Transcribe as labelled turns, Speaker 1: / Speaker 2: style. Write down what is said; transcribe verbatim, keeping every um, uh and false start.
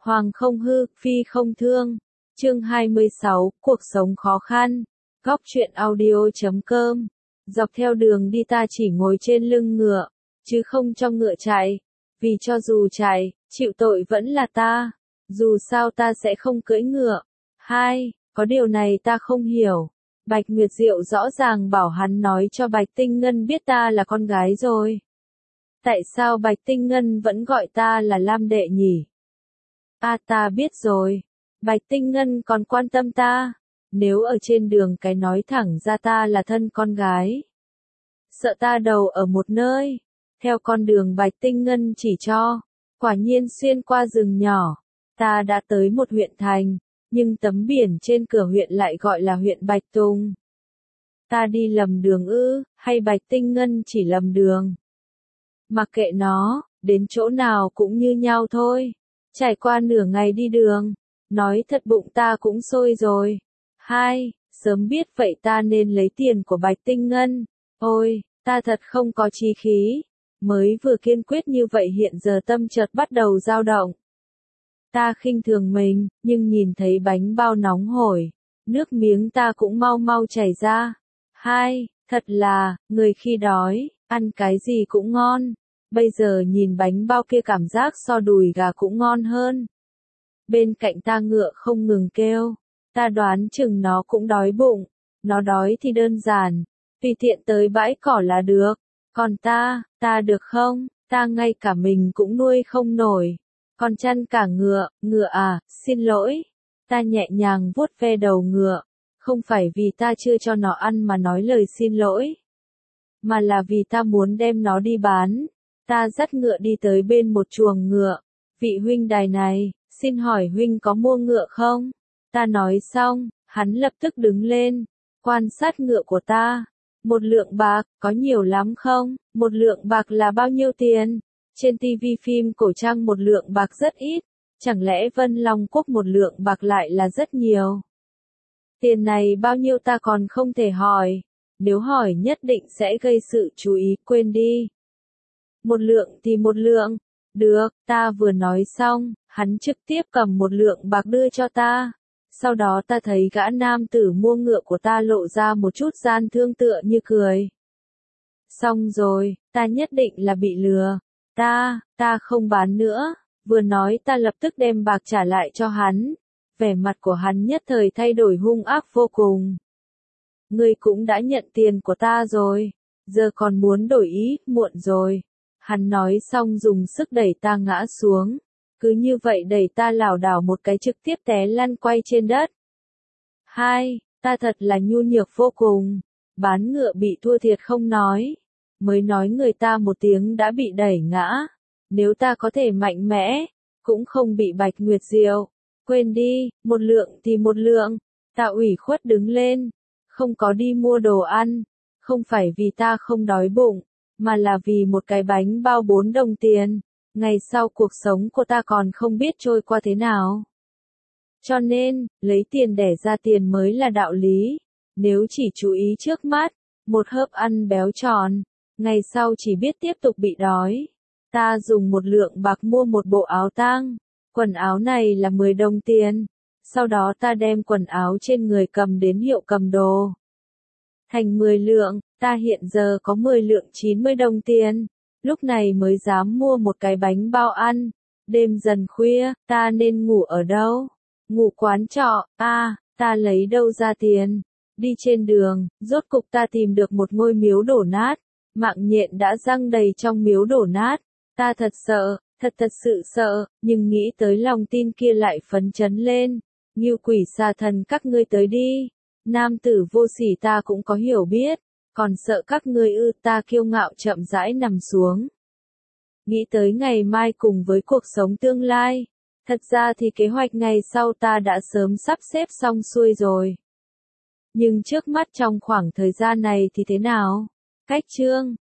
Speaker 1: Hoàng không hư, phi không thương. Chương hai mươi sáu, cuộc sống khó khăn. Góc truyện audio chấm com. Dọc theo đường đi ta chỉ ngồi trên lưng ngựa, chứ không cho ngựa chạy. Vì cho dù chạy, chịu tội vẫn là ta. Dù sao ta sẽ không cưỡi ngựa. Hai, có điều này ta không hiểu. Bạch Nguyệt Diệu rõ ràng bảo hắn nói cho Bạch Tinh Ngân biết ta là con gái rồi. Tại sao Bạch Tinh Ngân vẫn gọi ta là Lam đệ nhỉ? À ta biết rồi. Bạch Tinh Ngân còn quan tâm ta. Nếu ở trên đường cái nói thẳng ra ta là thân con gái. Sợ ta đầu ở một nơi. Theo con đường Bạch Tinh Ngân chỉ cho. Quả nhiên xuyên qua rừng nhỏ. Ta đã tới một huyện thành. Nhưng tấm biển trên cửa huyện lại gọi là huyện Bạch Tùng. Ta đi lầm đường ư, hay Bạch Tinh Ngân chỉ lầm đường? Mặc kệ nó, đến chỗ nào cũng như nhau thôi. Trải qua nửa ngày đi đường, nói thật bụng ta cũng sôi rồi. Hai, sớm biết vậy ta nên lấy tiền của Bạch Tinh Ngân. Ôi, ta thật không có chí khí. Mới vừa kiên quyết như vậy hiện giờ tâm chợt bắt đầu dao động. Ta khinh thường mình, nhưng nhìn thấy bánh bao nóng hổi, nước miếng ta cũng mau mau chảy ra. Hai, thật là, người khi đói, ăn cái gì cũng ngon. Bây giờ nhìn bánh bao kia cảm giác so đùi gà cũng ngon hơn. Bên cạnh ta ngựa không ngừng kêu. Ta đoán chừng nó cũng đói bụng. Nó đói thì đơn giản. Tùy tiện tới bãi cỏ là được. Còn ta, ta được không? Ta ngay cả mình cũng nuôi không nổi. Còn chăn cả ngựa, ngựa à, xin lỗi. Ta nhẹ nhàng vuốt ve đầu ngựa. Không phải vì ta chưa cho nó ăn mà nói lời xin lỗi. Mà là vì ta muốn đem nó đi bán. Ta dắt ngựa đi tới bên một chuồng ngựa. Vị huynh đài này, xin hỏi huynh có mua ngựa không? Ta nói xong, hắn lập tức đứng lên, quan sát ngựa của ta. Một lượng bạc, có nhiều lắm không? Một lượng bạc là bao nhiêu tiền? Trên tivi phim cổ trang một lượng bạc rất ít. Chẳng lẽ Vân Long Quốc một lượng bạc lại là rất nhiều? Tiền này bao nhiêu ta còn không thể hỏi. Nếu hỏi nhất định sẽ gây sự chú ý, quên đi. Một lượng thì một lượng. Được, ta vừa nói xong, hắn trực tiếp cầm một lượng bạc đưa cho ta. Sau đó ta thấy gã nam tử mua ngựa của ta lộ ra một chút gian thương tựa như cười. Xong rồi, ta nhất định là bị lừa. Ta, ta không bán nữa. Vừa nói ta lập tức đem bạc trả lại cho hắn. Vẻ mặt của hắn nhất thời thay đổi hung ác vô cùng. Ngươi cũng đã nhận tiền của ta rồi. Giờ còn muốn đổi ý, muộn rồi. Hắn nói xong dùng sức đẩy ta ngã xuống. Cứ như vậy đẩy ta lảo đảo một cái trực tiếp té lăn quay trên đất. Hai, ta thật là nhu nhược vô cùng. Bán ngựa bị thua thiệt không nói. Mới nói người ta một tiếng đã bị đẩy ngã. Nếu ta có thể mạnh mẽ, cũng không bị Bạch Nguyệt Diệu. Quên đi, một lượng thì một lượng. Ta ủy khuất đứng lên. Không có đi mua đồ ăn. Không phải vì ta không đói bụng. Mà là vì một cái bánh bao bốn đồng tiền. Ngày sau cuộc sống của ta còn không biết trôi qua thế nào. Cho nên, lấy tiền để ra tiền mới là đạo lý. Nếu chỉ chú ý trước mắt, một hớp ăn béo tròn, ngày sau chỉ biết tiếp tục bị đói. Ta dùng một lượng bạc mua một bộ áo tang. Quần áo này là mười đồng tiền. Sau đó ta đem quần áo trên người cầm đến hiệu cầm đồ. Thành mười lượng, ta hiện giờ có mười lượng chín mươi đồng tiền. Lúc này mới dám mua một cái bánh bao ăn. Đêm dần khuya, ta nên ngủ ở đâu? Ngủ quán trọ, à, ta lấy đâu ra tiền? Đi trên đường, rốt cục ta tìm được một ngôi miếu đổ nát. Mạng nhện đã răng đầy trong miếu đổ nát. Ta thật sợ, thật thật sự sợ, nhưng nghĩ tới lòng tin kia lại phấn chấn lên. Ngưu quỷ xà thần các ngươi tới đi. Nam tử vô sỉ ta cũng có hiểu biết. Còn sợ các ngươi ư, ta kiêu ngạo chậm rãi nằm xuống. Nghĩ tới ngày mai cùng với cuộc sống tương lai. Thật ra thì kế hoạch ngày sau ta đã sớm sắp xếp xong xuôi rồi. Nhưng trước mắt trong khoảng thời gian này thì thế nào? Cách chương